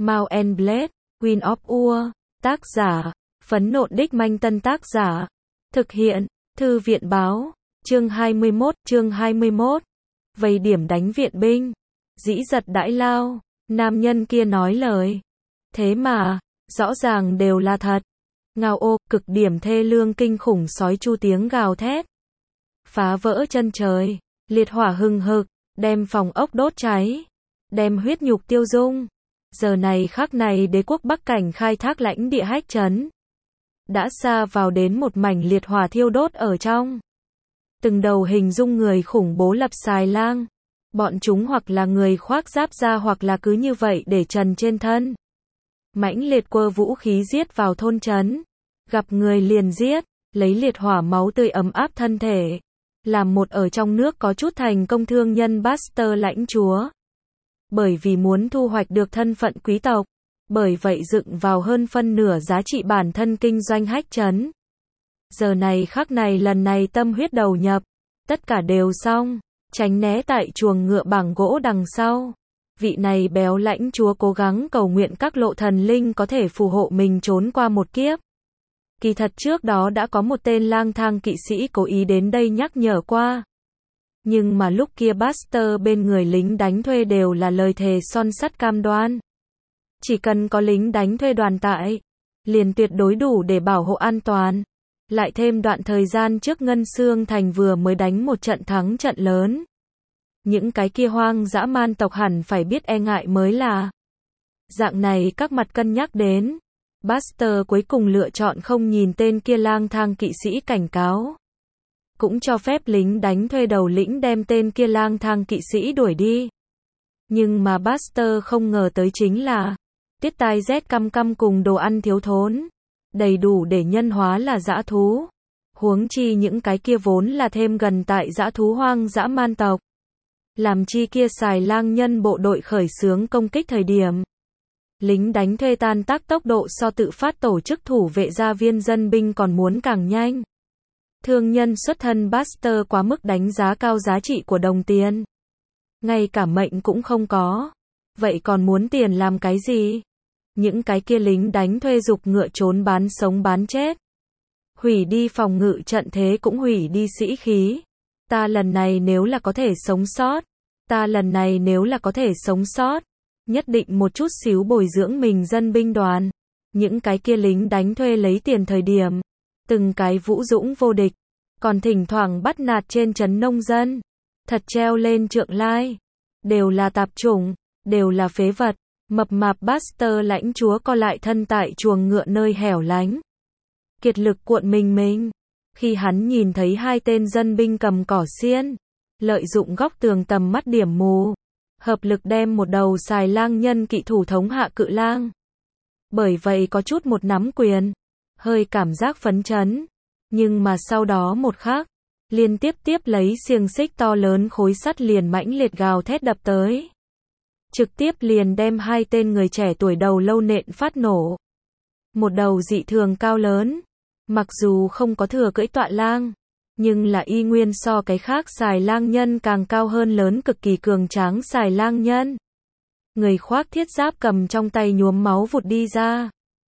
Mount and Blade, Queen of Ur, tác giả, Phấn Nộn Đích Manh Tân tác giả, thực hiện, Thư viện báo, chương 21, vây điểm đánh viện binh, dĩ giật đãi lao, nam nhân kia nói lời, thế mà, rõ ràng đều là thật, ngao ô, cực điểm thê lương kinh khủng sói chu tiếng gào thét, phá vỡ chân trời, liệt hỏa hừng hực, đem phòng ốc đốt cháy, đem huyết nhục tiêu dung. Giờ này khắc này đế quốc Bắc Cảnh khai thác lãnh địa Hách Trấn đã xa vào đến một mảnh liệt hỏa thiêu đốt ở trong. Từng đầu hình dung người khủng bố lập xài lang, bọn chúng hoặc là người khoác giáp da hoặc là cứ như vậy để trần trên thân. Mãnh liệt quơ vũ khí giết vào thôn trấn, gặp người liền giết, lấy liệt hỏa máu tươi ấm áp thân thể, làm một ở trong nước có chút thành công thương nhân Buster lãnh chúa. Bởi vì muốn thu hoạch được thân phận quý tộc, bởi vậy dựng vào hơn phân nửa giá trị bản thân kinh doanh Hách Trấn. Giờ này khắc này lần này tâm huyết đầu nhập, tất cả đều xong, tránh né tại chuồng ngựa bằng gỗ đằng sau. Vị này béo lãnh chúa cố gắng cầu nguyện các lộ thần linh có thể phù hộ mình trốn qua một kiếp. Kỳ thật trước đó đã có một tên lang thang kỵ sĩ cố ý đến đây nhắc nhở qua. Nhưng mà lúc kia Buster bên người lính đánh thuê đều là lời thề son sắt cam đoan. Chỉ cần có lính đánh thuê đoàn tại, liền tuyệt đối đủ để bảo hộ an toàn. Lại thêm đoạn thời gian trước Ngân Xương Thành vừa mới đánh một trận thắng trận lớn. Những cái kia hoang dã man tộc hẳn phải biết e ngại mới là. Dạng này các mặt cân nhắc đến. Buster cuối cùng lựa chọn không nhìn tên kia lang thang kỵ sĩ cảnh cáo. Cũng cho phép lính đánh thuê đầu lĩnh đem tên kia lang thang kỵ sĩ đuổi đi. Nhưng mà Buster không ngờ tới chính là tiết tai rét căm căm cùng đồ ăn thiếu thốn, đầy đủ để nhân hóa là dã thú. Huống chi những cái kia vốn là thêm gần tại dã thú hoang dã man tộc. Làm chi kia xài lang nhân bộ đội khởi xướng công kích thời điểm. Lính đánh thuê tan tác tốc độ so tự phát tổ chức thủ vệ gia viên dân binh còn muốn càng nhanh. Thương nhân xuất thân Buster quá mức đánh giá cao giá trị của đồng tiền. Ngay cả mệnh cũng không có. Vậy còn muốn tiền làm cái gì? Những cái kia lính đánh thuê giục ngựa trốn bán sống bán chết. Hủy đi phòng ngự trận thế cũng hủy đi sĩ khí. Ta lần này nếu là có thể sống sót. Ta lần này nếu là có thể sống sót. Nhất định một chút xíu bồi dưỡng mình dân binh đoàn. Những cái kia lính đánh thuê lấy tiền thời điểm. Từng cái vũ dũng vô địch. Còn thỉnh thoảng bắt nạt trên trấn nông dân. Thật treo lên trượng lai. Đều là tạp chủng. Đều là phế vật. Mập mạp Buster lãnh chúa co lại thân tại chuồng ngựa nơi hẻo lánh. Kiệt lực cuộn mình. Khi hắn nhìn thấy hai tên dân binh cầm cỏ xiên. Lợi dụng góc tường tầm mắt điểm mù. Hợp lực đem một đầu xài lang nhân kỵ thủ thống hạ cự lang. Bởi vậy có chút một nắm quyền. Hơi cảm giác phấn chấn. Nhưng mà sau đó một khắc. Liên tiếp lấy xiềng xích to lớn khối sắt liền mãnh liệt gào thét đập tới. Trực tiếp liền đem hai tên người trẻ tuổi đầu lâu nện phát nổ. Một đầu dị thường cao lớn. Mặc dù không có thừa cưỡi tọa lang. Nhưng là y nguyên so cái khác xài lang nhân càng cao hơn lớn cực kỳ cường tráng xài lang nhân. Người khoác thiết giáp cầm trong tay nhuốm máu vụt đi ra.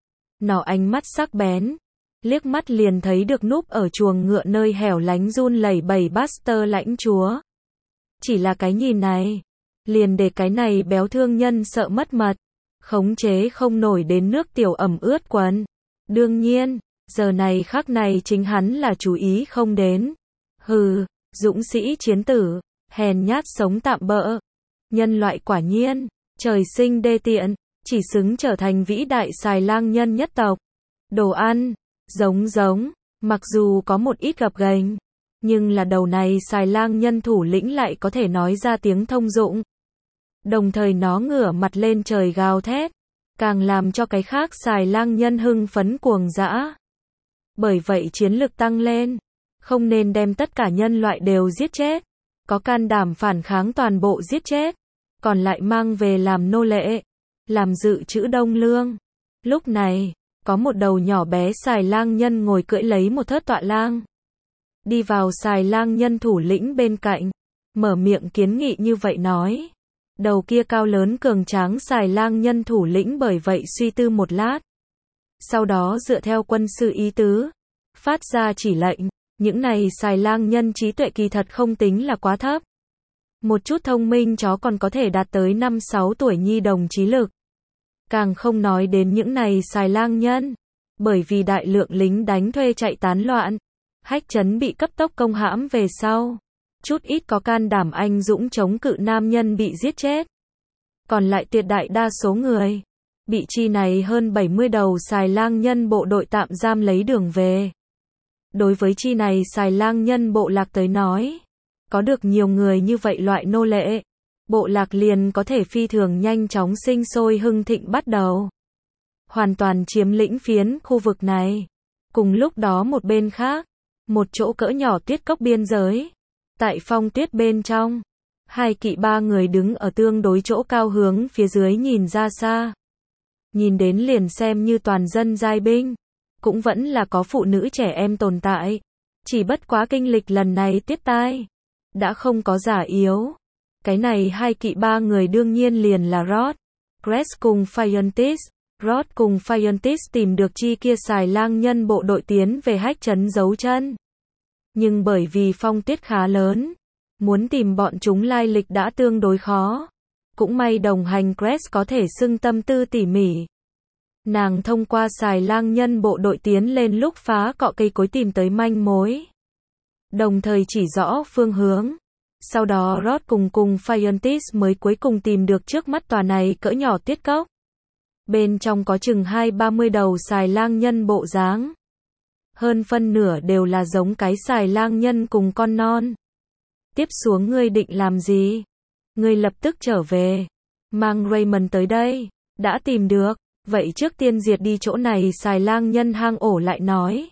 Nó ánh mắt sắc bén. Liếc mắt liền thấy được núp ở chuồng ngựa nơi hẻo lánh run lẩy bẩy Buster lãnh chúa. Chỉ là cái nhìn này. Liền để cái này béo thương nhân sợ mất mật. Khống chế không nổi đến nước tiểu ẩm ướt quần. Đương nhiên. Giờ này khắc này chính hắn là chú ý không đến. Hừ, dũng sĩ chiến tử, hèn nhát sống tạm bợ. Nhân loại quả nhiên, trời sinh đê tiện, chỉ xứng trở thành vĩ đại xài lang nhân nhất tộc. Đồ ăn, giống, mặc dù có một ít gập ghềnh, nhưng là đầu này xài lang nhân thủ lĩnh lại có thể nói ra tiếng thông dụng. Đồng thời nó ngửa mặt lên trời gào thét, càng làm cho cái khác xài lang nhân hưng phấn cuồng dã. Bởi vậy chiến lực tăng lên, không nên đem tất cả nhân loại đều giết chết, có can đảm phản kháng toàn bộ giết chết, còn lại mang về làm nô lệ, làm dự trữ đông lương. Lúc này, có một đầu nhỏ bé xài lang nhân ngồi cưỡi lấy một thớt tọa lang. Đi vào xài lang nhân thủ lĩnh bên cạnh, mở miệng kiến nghị như vậy nói. Đầu kia cao lớn cường tráng xài lang nhân thủ lĩnh bởi vậy suy tư một lát. Sau đó dựa theo quân sư ý tứ, phát ra chỉ lệnh, những này xài lang nhân trí tuệ kỳ thật không tính là quá thấp. Một chút thông minh chó còn có thể đạt tới 5-6 tuổi nhi đồng trí lực. Càng không nói đến những này xài lang nhân. Bởi vì đại lượng lính đánh thuê chạy tán loạn, Hách Trấn bị cấp tốc công hãm về sau. Chút ít có can đảm anh dũng chống cự nam nhân bị giết chết. Còn lại tuyệt đại đa số người, bị chi này hơn 70 đầu xài lang nhân bộ đội tạm giam lấy đường về. Đối với chi này xài lang nhân bộ lạc tới nói, có được nhiều người như vậy loại nô lệ, bộ lạc liền có thể phi thường nhanh chóng sinh sôi hưng thịnh bắt đầu. Hoàn toàn chiếm lĩnh phiến khu vực này. Cùng lúc đó một bên khác, một chỗ cỡ nhỏ tuyết cốc biên giới. Tại phong tuyết bên trong, hai kỵ ba người đứng ở tương đối chỗ cao hướng phía dưới nhìn ra xa. Nhìn đến liền xem như toàn dân giai binh. Cũng vẫn là có phụ nữ trẻ em tồn tại. Chỉ bất quá kinh lịch lần này tiết tai. Đã không có giả yếu. Cái này hai kỵ ba người đương nhiên liền là Rod, Cress cùng Phiontis. Rod cùng Phiontis tìm được chi kia xài lang nhân bộ đội tiến về Hách Trấn giấu chân. Nhưng bởi vì phong tuyết khá lớn, muốn tìm bọn chúng lai lịch đã tương đối khó. Cũng may đồng hành Cress có thể xưng tâm tư tỉ mỉ. Nàng thông qua xài lang nhân bộ đội tiến lên lúc phá cọ cây cối tìm tới manh mối. Đồng thời chỉ rõ phương hướng. Sau đó Rod cùng Phiontis mới cuối cùng tìm được trước mắt tòa này cỡ nhỏ tuyết cốc. Bên trong có chừng 20-30 đầu xài lang nhân bộ dáng. Hơn phân nửa đều là giống cái xài lang nhân cùng con non. Tiếp xuống ngươi định làm gì? Ngươi lập tức trở về. Mang Raymond tới đây. Đã tìm được. Vậy trước tiên diệt đi chỗ này xài lang nhân hang ổ lại nói.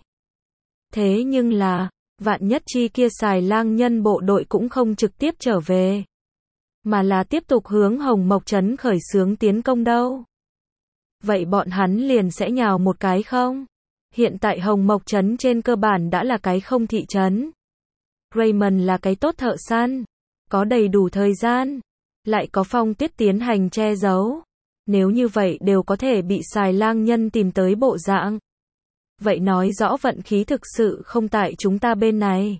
Thế nhưng là, vạn nhất chi kia xài lang nhân bộ đội cũng không trực tiếp trở về. Mà là tiếp tục hướng Hồng Mộc Trấn khởi xướng tiến công đâu. Vậy bọn hắn liền sẽ nhào một cái không? Hiện tại Hồng Mộc Trấn trên cơ bản đã là cái không thị trấn. Raymond là cái tốt thợ săn. Có đầy đủ thời gian. Lại có phong tuyết tiến hành che giấu. Nếu như vậy đều có thể bị xài lang nhân tìm tới bộ dạng. Vậy nói rõ vận khí thực sự không tại chúng ta bên này.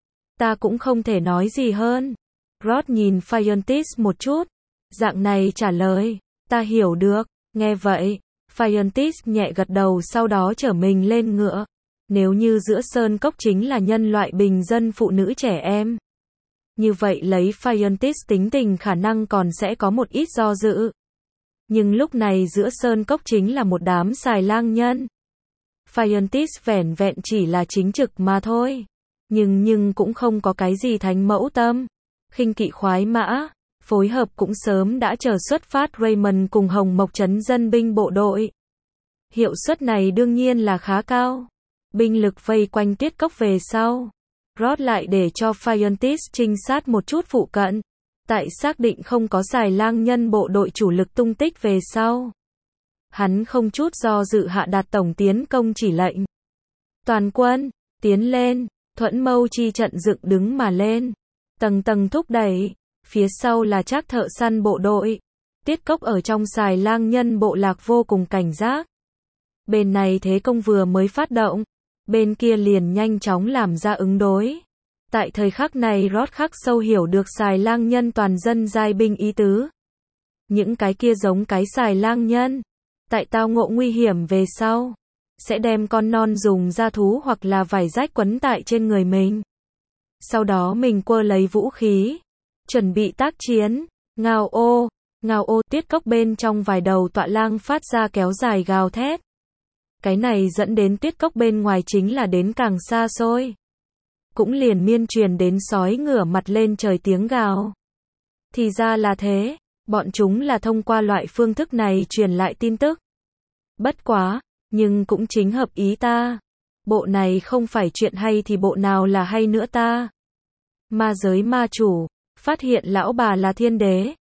Ta cũng không thể nói gì hơn. Rod nhìn Phiontis một chút. Dạng này trả lời. Ta hiểu được. Nghe vậy, Phiontis nhẹ gật đầu sau đó chở mình lên ngựa. Nếu như giữa sơn cốc chính là nhân loại bình dân phụ nữ trẻ em. Như vậy lấy Phiontis tính tình khả năng còn sẽ có một ít do dự. Nhưng lúc này giữa sơn cốc chính là một đám xài lang nhân. Phiontis vẻn vẹn chỉ là chính trực mà thôi. Nhưng cũng không có cái gì thánh mẫu tâm. Khinh kỵ khoái mã. Phối hợp cũng sớm đã chờ xuất phát Raymond cùng Hồng Mộc Trấn dân binh bộ đội. Hiệu suất này đương nhiên là khá cao. Binh lực vây quanh tuyết cốc về sau. Rod lại để cho Phiontis trinh sát một chút phụ cận. Tại xác định không có xài lang nhân bộ đội chủ lực tung tích về sau. Hắn không chút do dự hạ đạt tổng tiến công chỉ lệnh. Toàn quân, tiến lên, thuẫn mâu chi trận dựng đứng mà lên. Tầng tầng thúc đẩy. Phía sau là Trác thợ săn bộ đội. Tiết cốc ở trong xài lang nhân bộ lạc vô cùng cảnh giác. Bên này thế công vừa mới phát động. Bên kia liền nhanh chóng làm ra ứng đối. Tại thời khắc này Rod khắc sâu hiểu được xài lang nhân toàn dân giai binh ý tứ. Những cái kia giống cái xài lang nhân. Tại tao ngộ nguy hiểm về sau. Sẽ đem con non dùng da thú hoặc là vải rách quấn tại trên người mình. Sau đó mình quơ lấy vũ khí. Chuẩn bị tác chiến. Ngao ô tuyết cốc bên trong vài đầu tọa lang phát ra kéo dài gào thét. Cái này dẫn đến tuyết cốc bên ngoài chính là đến càng xa xôi. Cũng liền miên truyền đến sói ngửa mặt lên trời tiếng gào. Thì ra là thế, bọn chúng là thông qua loại phương thức này truyền lại tin tức. Bất quá, nhưng cũng chính hợp ý ta. Bộ này không phải chuyện hay thì bộ nào là hay nữa ta. Ma giới ma chủ, phát hiện lão bà là thiên đế.